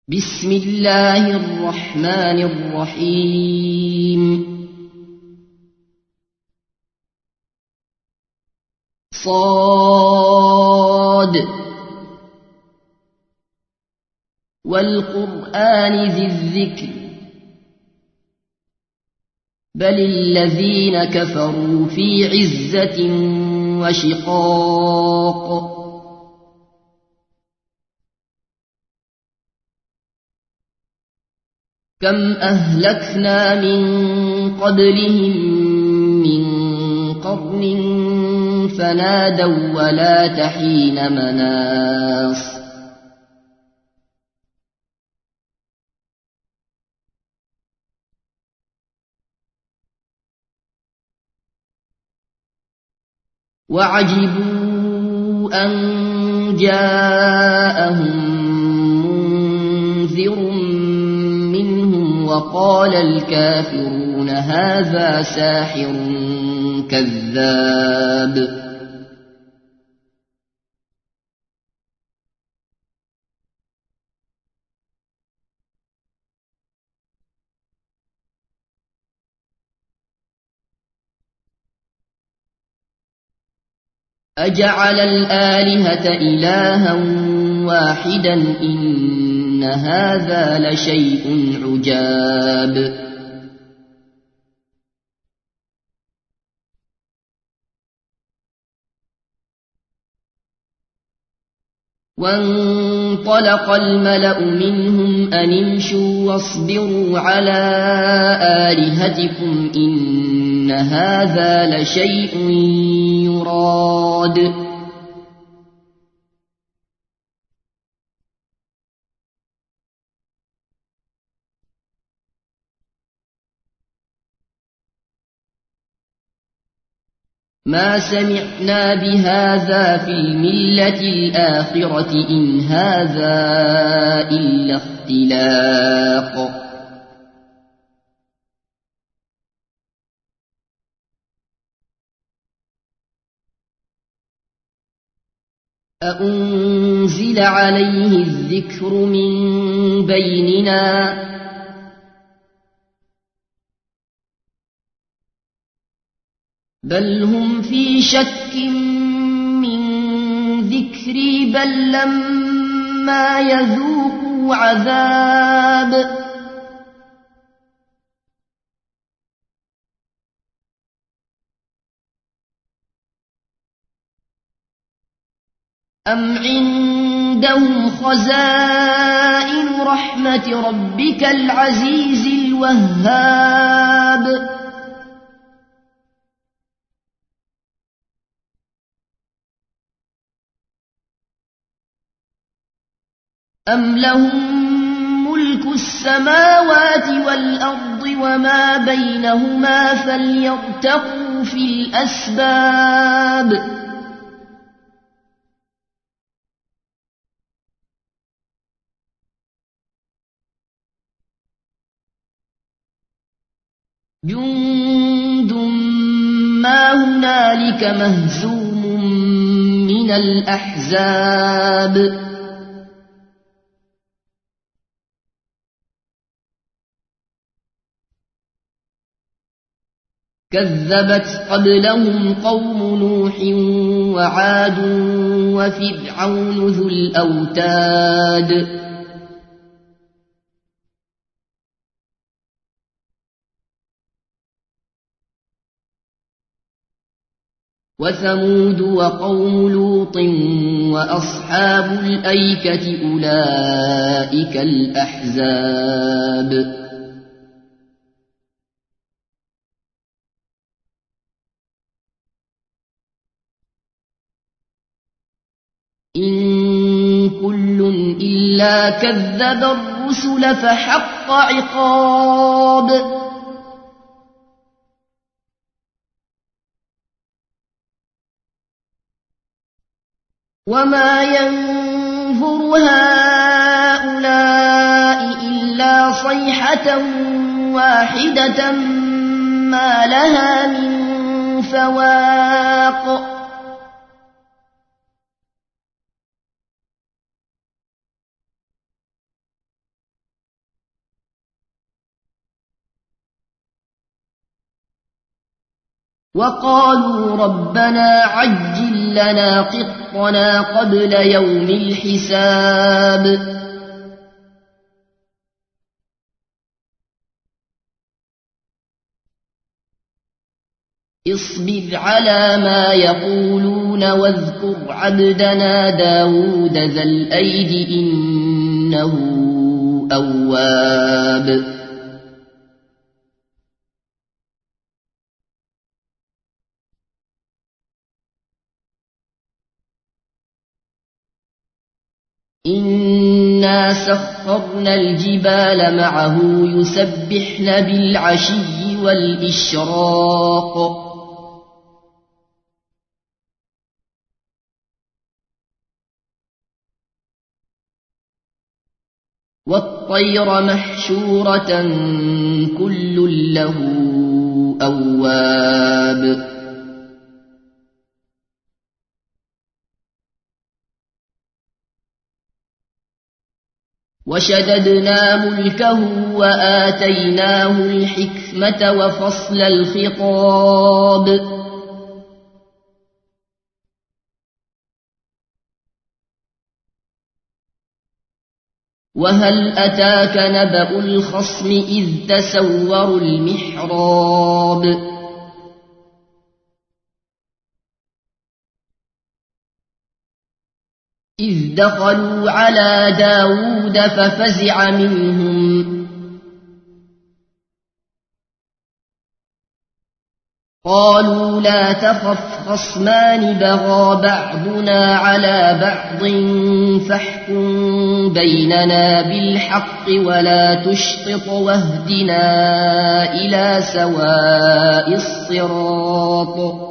بسم الله الرحمن الرحيم صاد والقرآن ذي الذكر بل الذين كفروا في عزة وشقاق كم أهلكنا من قبلهم من قرن فنادوا ولا تحين مناص وعجبوا أن جاءهم منذر منهم وقال الكافرون هذا ساحر كذاب أجعل الآلهة إلها واحدا إن هذا لشيء عجاب وانطلق الملأ منهم أن امشوا واصبروا على آلهتكم إن هذا لشيء يراد ما سمعنا بهذا في الملة الآخرة إن هذا إلا اختلاق أأنزل عليه الذكر من بيننا بل هم في شك من ذكري بل لما يذوقوا عذاب أم عندهم خزائن رحمة ربك العزيز الوهاب أم لهم ملك السماوات والأرض وما بينهما فليرتقوا في الأسباب جند ما هنالك مهزوم من الأحزاب كذبت قبلهم قوم نوح وعاد وفرعون ذو الأوتاد وثمود وقوم لوط وأصحاب الأيكة أولئك الأحزاب إن كل إلا كذب الرسل فحق عقاب وما ينظر هؤلاء إلا صيحة واحدة ما لها من فواق وقالوا ربنا عجل لنا قطنا قبل يوم الحساب اصبر على ما يقولون واذكر عبدنا داود ذا الأيد إنه أواب إنا سخرنا الجبال معه يسبحن بالعشي والإشراق والطير محشورة كل له أواب وشددنا ملكه وآتيناه الحكمة وفصل الخطاب وهل أتاك نبأ الخصم إذ تسوروا المحراب إذ دخلوا على داود ففزع منهم قالوا لا تخف خصمان بغى بعضنا على بعض فاحكم بيننا بالحق ولا تشطط واهدنا إلى سواء الصراط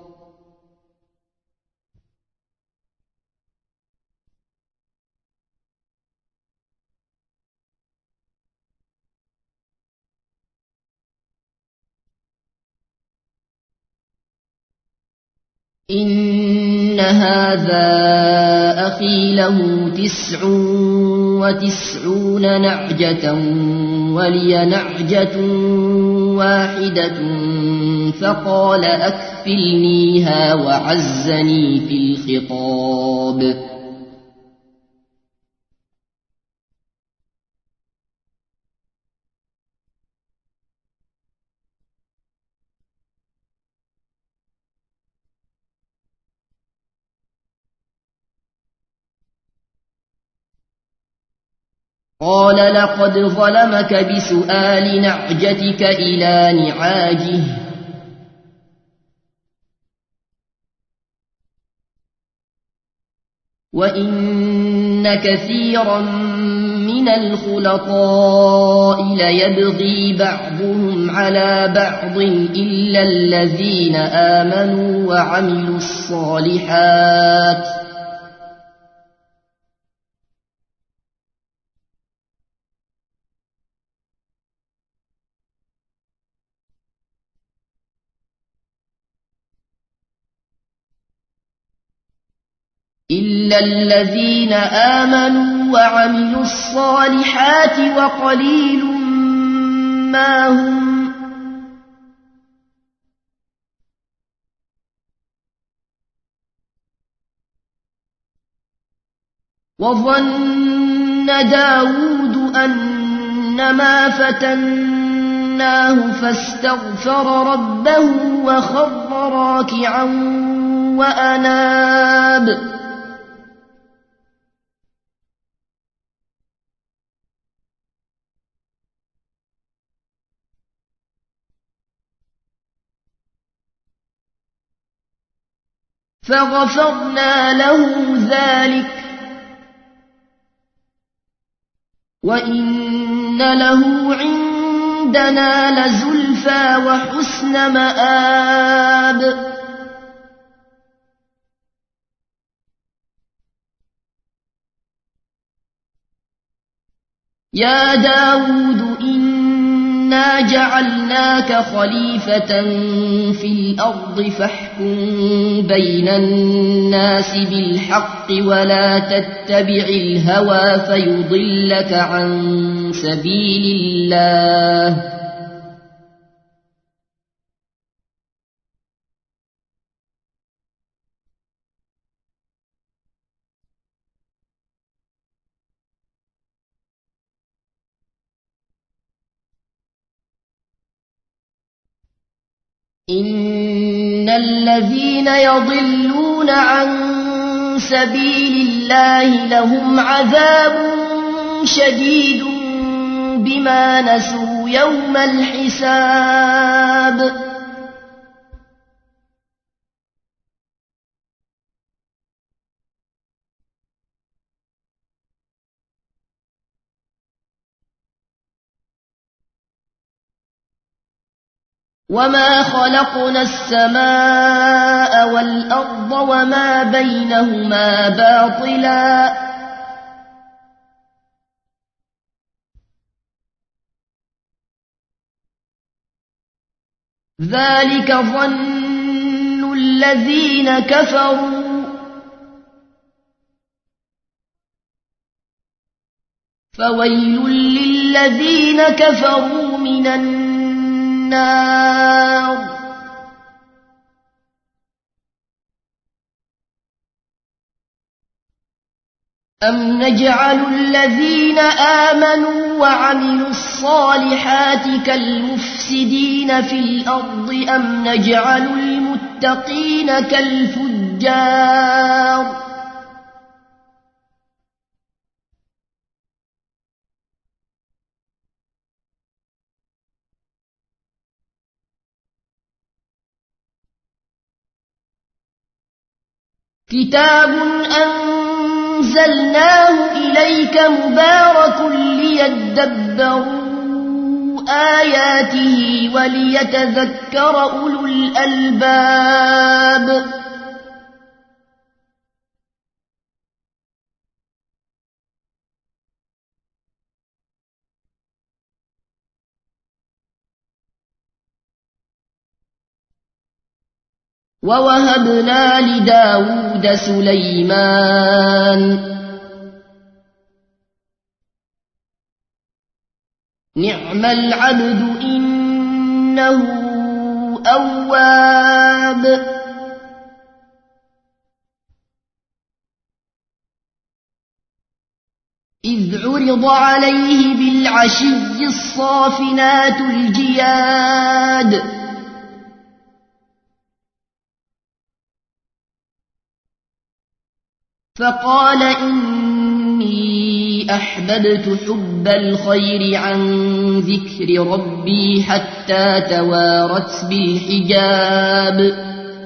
إن هذا أخي له 99 نعجة ولي نعجة واحدة فقال أكفلنيها وعزني في الخطاب قال لقد ظلمك بسؤال نعجتك إلى نعاجه وإن كثيرا من الخلطاء ليبغي بعضهم على بعض إلا الذين آمنوا وعملوا الصالحات إلا الذين آمنوا وعملوا الصالحات وقليل ما هم وظن داود أنما فتناه فاستغفر ربه وخر راكعا وأناب فغفرنا له ذلك وإن له عندنا لزلفى وحسن مآب يا داود إنا جعلناك خليفة في الأرض فاحكم بين الناس بالحق ولا تتبع الهوى فيضلك عن سبيل الله إن الذين يضلون عن سبيل الله لهم عذاب شديد بما نسوا يوم الحساب وما خلقنا السماء والأرض وما بينهما باطلا ذلك ظن الذين كفروا فويل للذين كفروا من النار أم نجعل الذين آمنوا وعملوا الصالحات كالمفسدين في الأرض أم نجعل المتقين كالفجار كتاب أنزلناه إليك مبارك ليدبروا آياته وليتذكر أولو الألباب ووهبنا لداود سليمان نعم العبد إنه أواب إذ عرض عليه بالعشي الصافنات الجياد فقال إني أحببت حب الخير عن ذكر ربي حتى توارت بالحجاب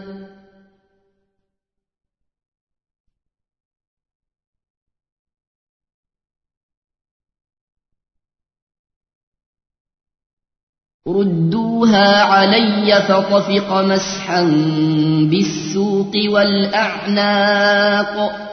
ردوها علي فطفق مسحا بالسوق والأعناق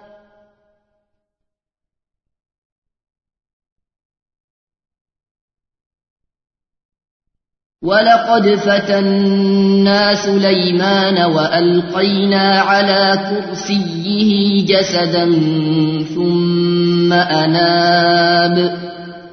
ولقد فتنا سليمان وألقينا على كرسيه جسدا ثم أناب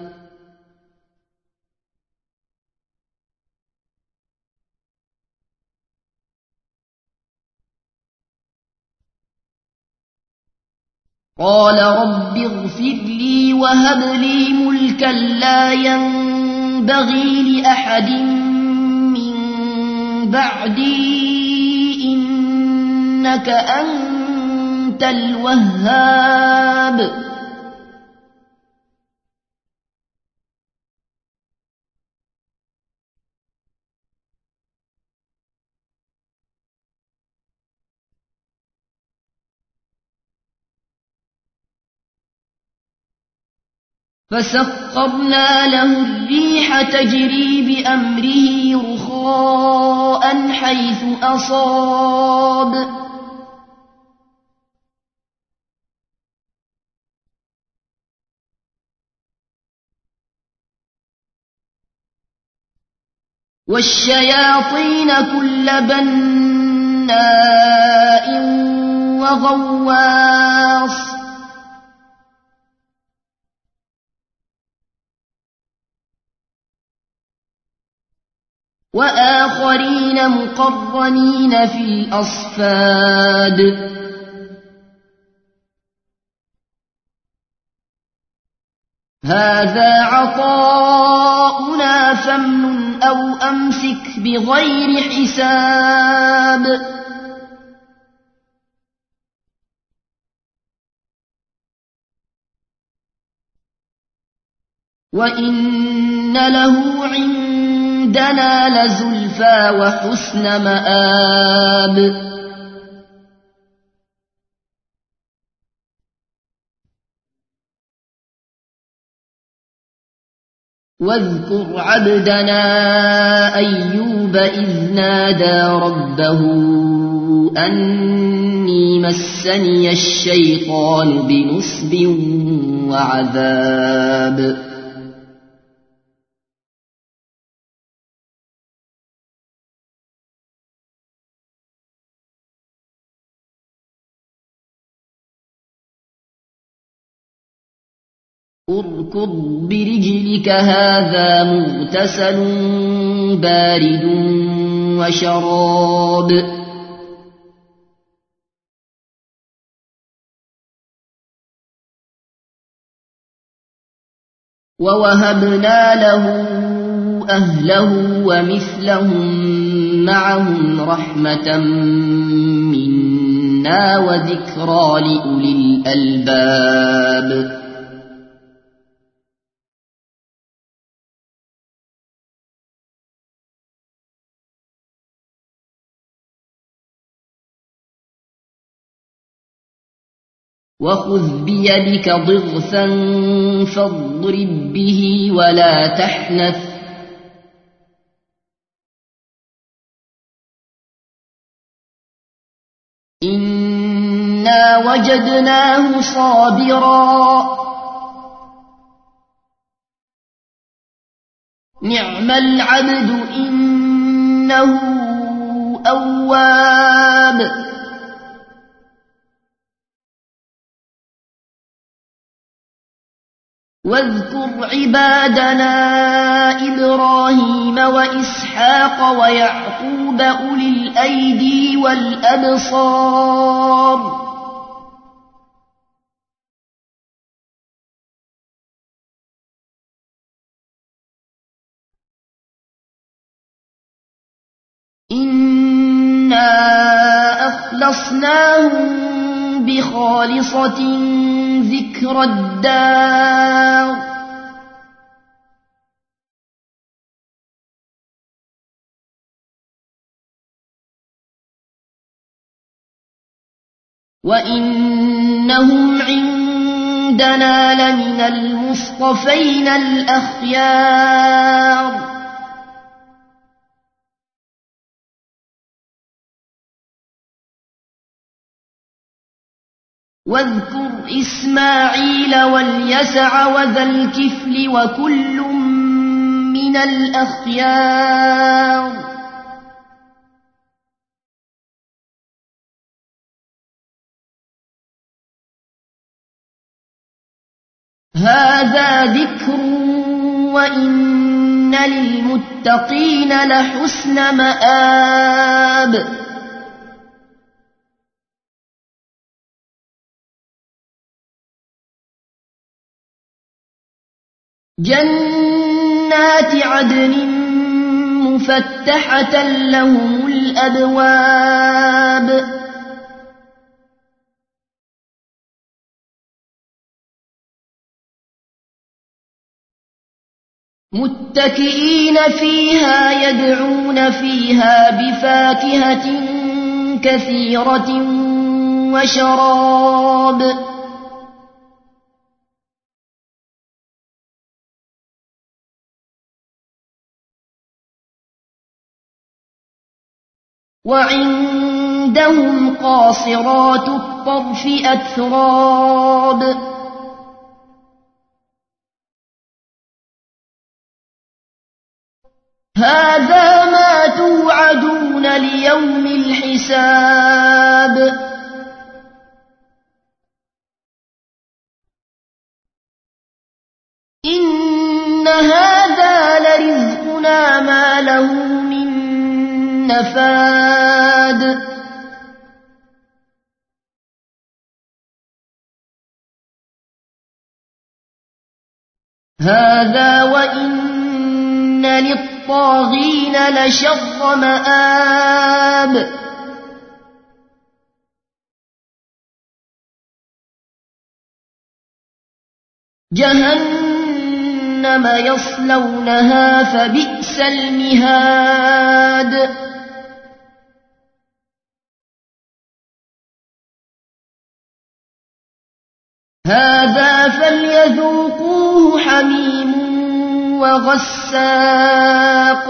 قال رب اغفر لي وهب لي ملكا لا ينبغي لأحد من بعدي إنك أنت الوهاب فسخرنا له الريح تجري بأمره رخاء حيث أصاب والشياطين كل بناء وغواص وآخرين مقرنين في الأصفاد هذا عطاؤنا فامنن أو أمسك بغير حساب وإن له عندنا لزلفى وحسن مآب واذكر عبدنا أيوب إذ نادى ربه أني مسني الشيطان بنصب وعذاب اركض برجلك هذا مغتسل بارد وشراب ووهبنا له أهله ومثلهم معهم رحمة منا وذكرى لأولي الألباب وخذ بيدك ضغثا فاضرب به ولا تحنث إنا وجدناه صابرا نعم العبد إنه أواب واذكر عبادنا إبراهيم وإسحاق ويعقوب أولي الأيدي والأبصار إنا أخلصناهم بخالصة ذكر الدار وإنهم عندنا لمن المصطفين الأخيار واذكر إسماعيل واليسع وذا الكفل وكل من الأخيار هذا ذكر وإن للمتقين لحسن مآب جنات عدن مفتحة لهم الأبواب متكئين فيها يدعون فيها بفاكهة كثيرة وشراب وعندهم قاصرات الطرف أتراب هذا ما توعدون ليوم الحساب إن هذا لرزقنا ما له من نفاد هذا وإن للطاغين لشر مآب جهنم يصلونها فبئس المهاد هذا فليذوقوه حميم وغساق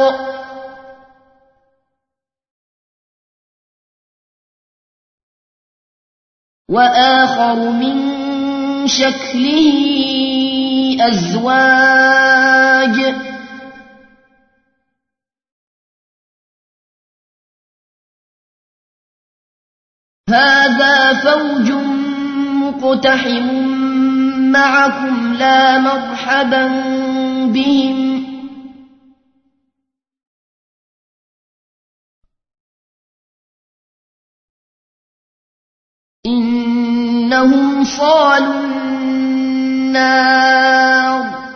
وآخر من شكله أزواج هذا فوج مقتحم معكم لا مرحبا بهم إنهم صالوا النار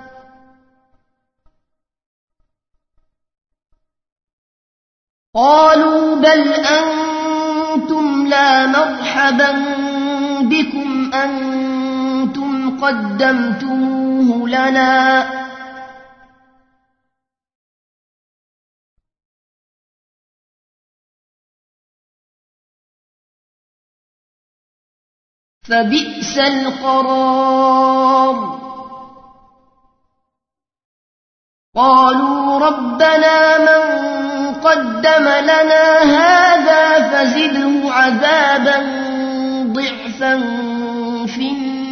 قالوا بل أنتم لا مرحبا بكم أنتم قدمتموه لنا فبئس القرار قالوا ربنا من قدم لنا هذا فزده عذابا ضعفا في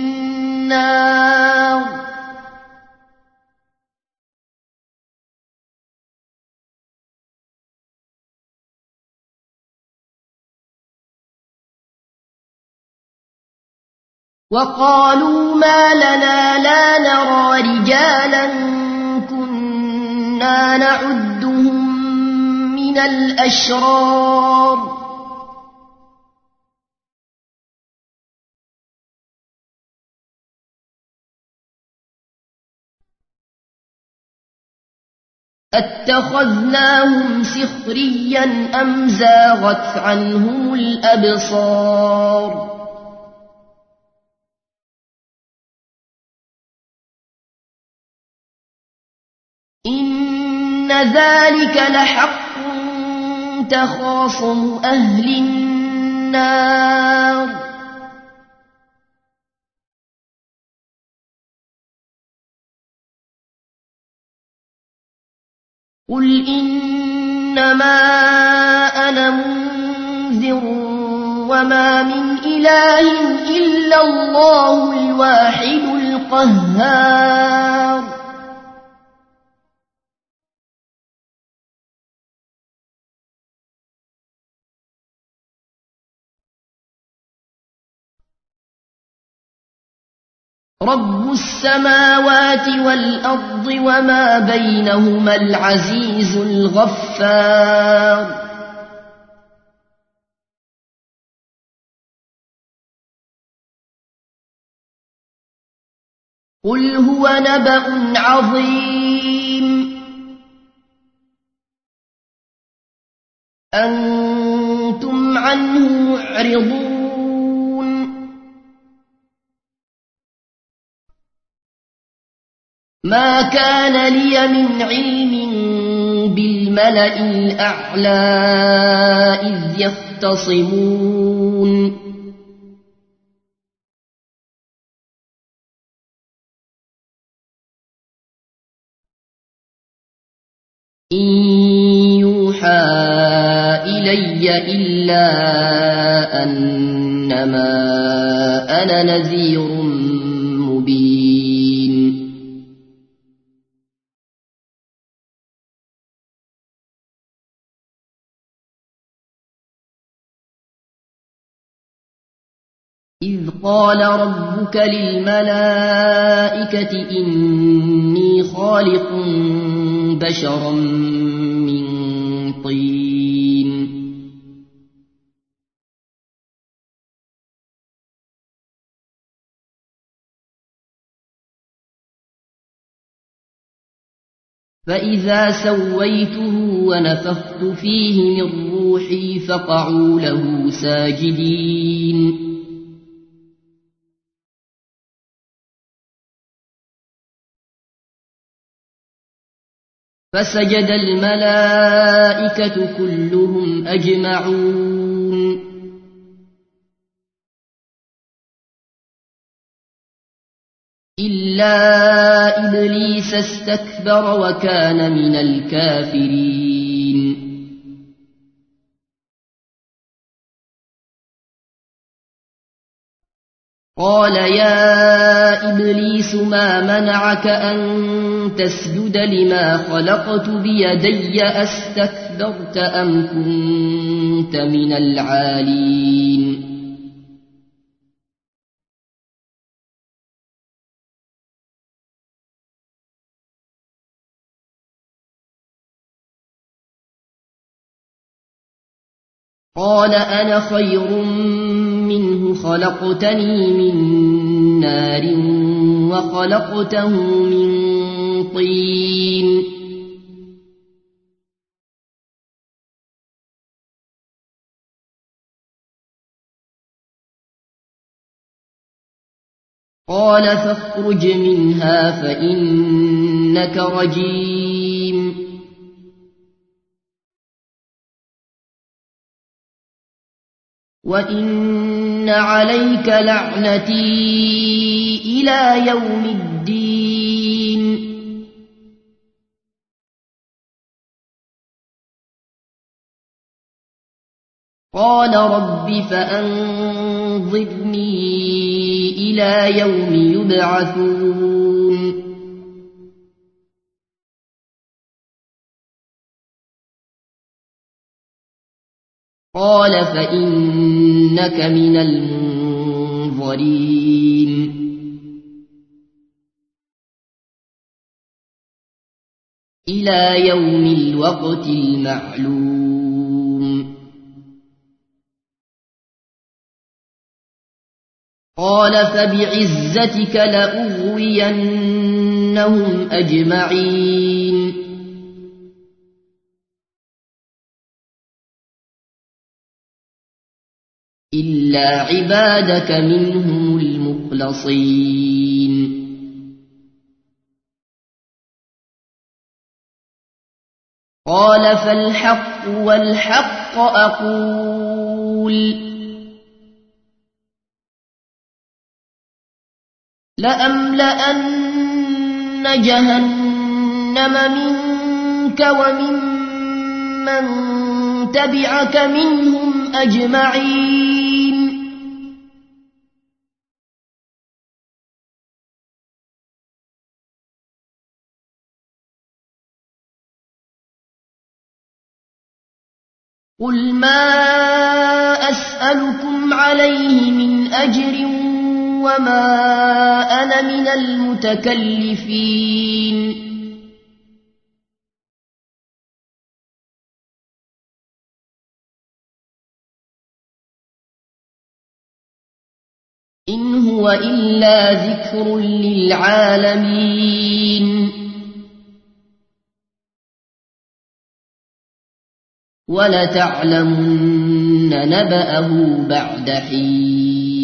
النار وقالوا ما لنا لا نرى رجالا كنا نعدهم من الأشرار أتخذناهم سخريا أم زاغت عنهم الأبصار إن ذلك لحق تخاصم أهل النار قل إنما أنا منذر وما من إله إلا الله الواحد القهار رب السماوات والأرض وما بينهما العزيز الغفار قل هو نبأ عظيم أنتم عنه معرضون ما كان لي من علم بالملأ الأعلى إذ يختصمون إن يوحى إلي إلا أنما أنا نذير مبين إذ قال ربك للملائكة إني خالق بشرا من طين فإذا سويته ونفخت فيه من روحي فقعوا له ساجدين فسجد الملائكة كلهم أجمعون إلا إبليس استكبر وكان من الكافرين قال يا إبليس ما منعك أن تسجد لما خلقت بيدي أستكبرت أم كنت من العالين قال أنا خير منه خلقتني من نار وخلقته من طين قال فاخرج منها فإنك رجيم وإن عليك لعنتي إلى يوم الدين قال رب فأنظرني إلى يوم يبعثون قال فإنك من المنظرين إلى يوم الوقت المعلوم قال فبعزتك لأغوينهم أجمعين إلا عبادك منهم المخلصين قال فالحق والحق أقول لأملأن جهنم منك وممن تبعك منهم أجمعين قل ما أسألكم عليه من أجر وما أنا من المتكلفين إن هو إلا ذكر للعالمين ولتعلمن نبأه بعد حين